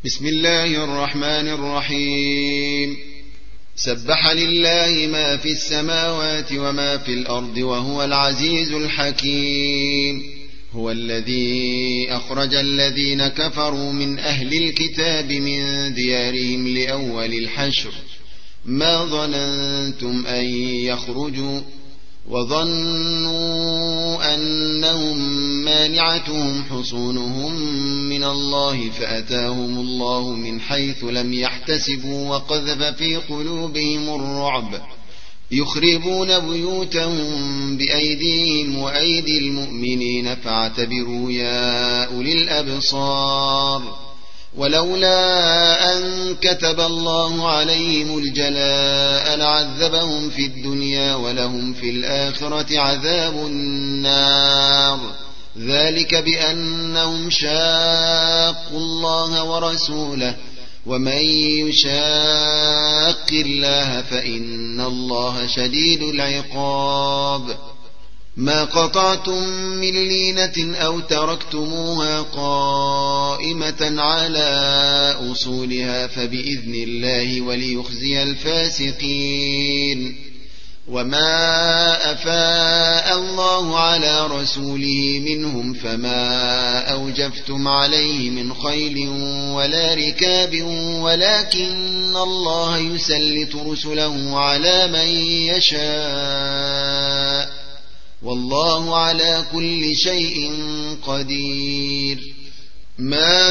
بسم الله الرحمن الرحيم. سبح لله ما في السماوات وما في الأرض وهو العزيز الحكيم. هو الذي أخرج الذين كفروا من أهل الكتاب من ديارهم لأول الحشر ما ظننتم أن يخرجوا وظنوا أنهم مانعتهم حصونهم من الله فأتاهم الله من حيث لم يحتسبوا وقذف في قلوبهم الرعب يخربون بيوتهم بأيديهم وأيدي المؤمنين فاعتبروا يا أولي الأبصار. ولولا أن كتب الله عليهم الجلاء لعذبهم في الدنيا ولهم في الآخرة عذاب النار. ذلك بأنهم شاقوا الله ورسوله ومن يشاق الله فإن الله شديد العقاب. ما قطعتم من لينة أو تركتموها قائمة على أصولها فبإذن الله وليخزي الفاسقين. وما أفاء الله على رسوله منهم فما أوجفتم عليه من خيل ولا ركاب ولكن الله يسلط رسله على من يشاء والله على كل شيء قدير. ما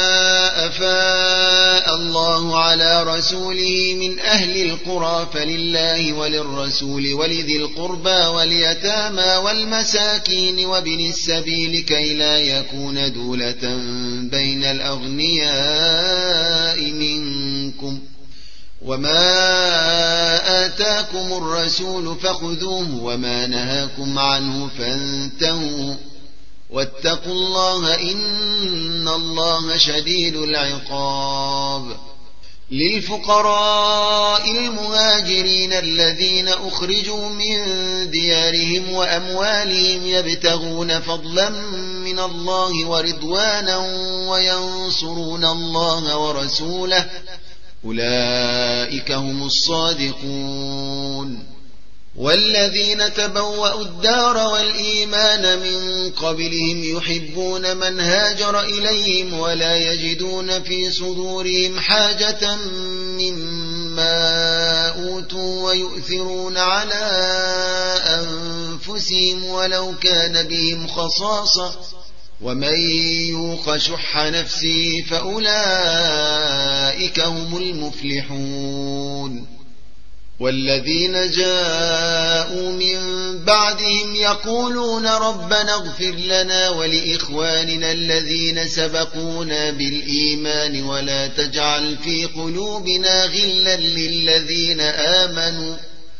أفاء الله على رسوله من أهل القرى فلله وللرسول ولذي القربى واليتامى والمساكين وابن السبيل كي لا يكون دولة بين الأغنياء منكم. وما آتاكم الرسول فخذوه وما نهاكم عنه فانتهوا واتقوا الله إن الله شديد العقاب. للفقراء المهاجرين الذين أخرجوا من ديارهم وأموالهم يبتغون فضلا من الله ورضوانا وينصرون الله ورسوله أولئك هم الصادقون. والذين تبوأوا الدار والإيمان من قبلهم يحبون من هاجر إليهم ولا يجدون في صدورهم حاجة مما أوتوا ويؤثرون على أنفسهم ولو كان بهم خصاصة ومن يوق شح نفسه فأولئك هم المفلحون. والذين جاءوا من بعدهم يقولون ربنا اغفر لنا ولإخواننا الذين سبقونا بالإيمان ولا تجعل في قلوبنا غلا للذين آمنوا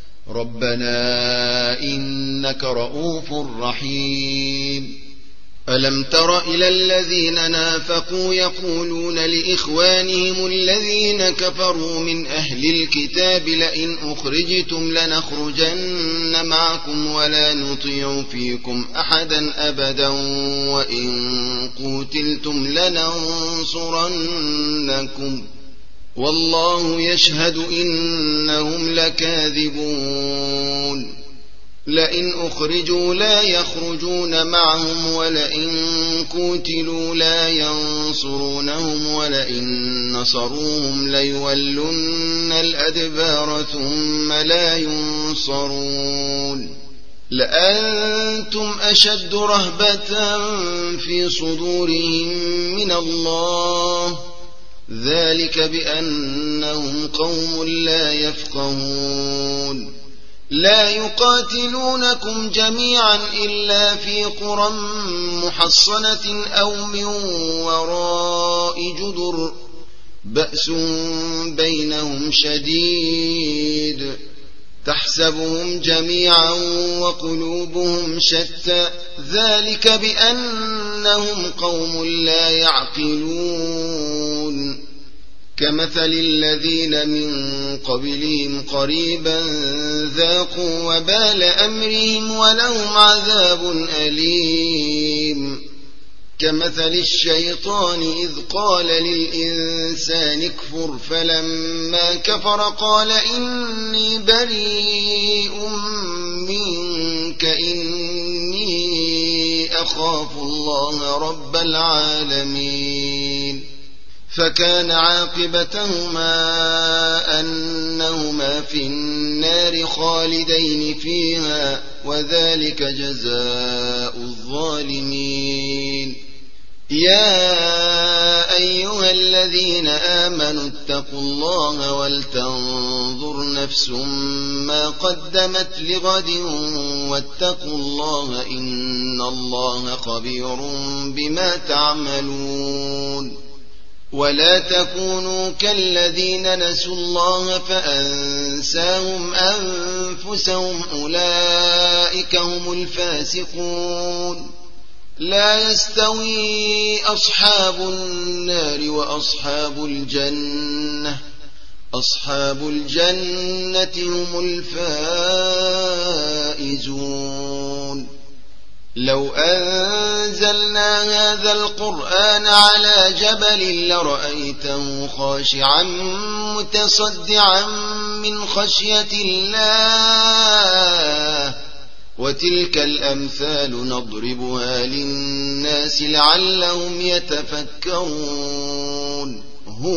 ربنا إنك رؤوف رحيم. ألم تر إلى الذين نافقوا يقولون لإخوانهم الذين كفروا من أهل الكتاب لئن أخرجتم لنخرجن معكم ولا نطيع فيكم أحدا أبدا وإن قتلتم لننصرنكم والله يشهد إنهم لكاذبون. لئن أخرجوا لا يخرجون معهم ولئن قتلوا لا ينصرونهم ولئن نصروهم ليولن الأدبار ثم لا ينصرون. لأنتم أشد رهبة في صدورهم من الله ذلك بأنهم قوم لا يفقهون. لا يقاتلونكم جميعا إلا في قرى محصنة أو من وراء جدر بأس بينهم شديد تحسبهم جميعا وقلوبهم شتى ذلك بأنهم قوم لا يعقلون. كمثل الذين من قبلهم قريبا ذاقوا وبال أمرهم ولهم عذاب أليم. كمثل الشيطان إذ قال للإنسان اكفر فلما كفر قال إني بريء منك إني أخاف الله رب العالمين فكان عاقبتهما أنهما في النار خالدين فيها وذلك جزاء الظالمين يا أيها الذين آمنوا اتقوا الله ولتنظر نفس ما قدمت لغد واتقوا الله إن الله خبير بما تعملون ولا تكونوا كالذين نسوا الله فأنساهم أنفسهم أولئك هم الفاسقون لا يستوي أصحاب النار وأصحاب الجنة أصحاب الجنة هم الفائزون لو أنزلنا هذا القرآن على جبل لرأيته خاشعا متصدعا من خشية الله وتلك الأمثال نضربها للناس لعلهم يتفكرون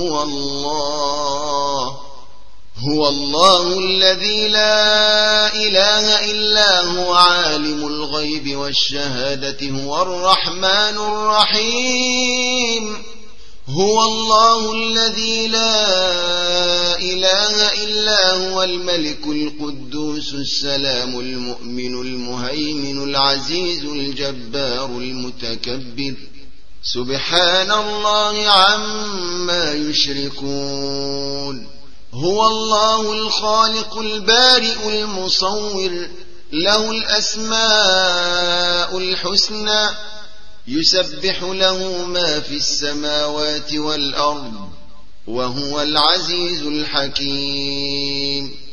هو الله الذي لا إله إلا هو عالم الغيب والشهادة هو الرحمن الرحيم هو الله الذي لا إله إلا هو الملك القدوس السلام المؤمن المهيمن العزيز الجبار المتكبر سبحان الله عما يشركون هو الله الخالق البارئ المصور له الأسماء الحسنى يسبح له ما في السماوات والأرض وهو العزيز الحكيم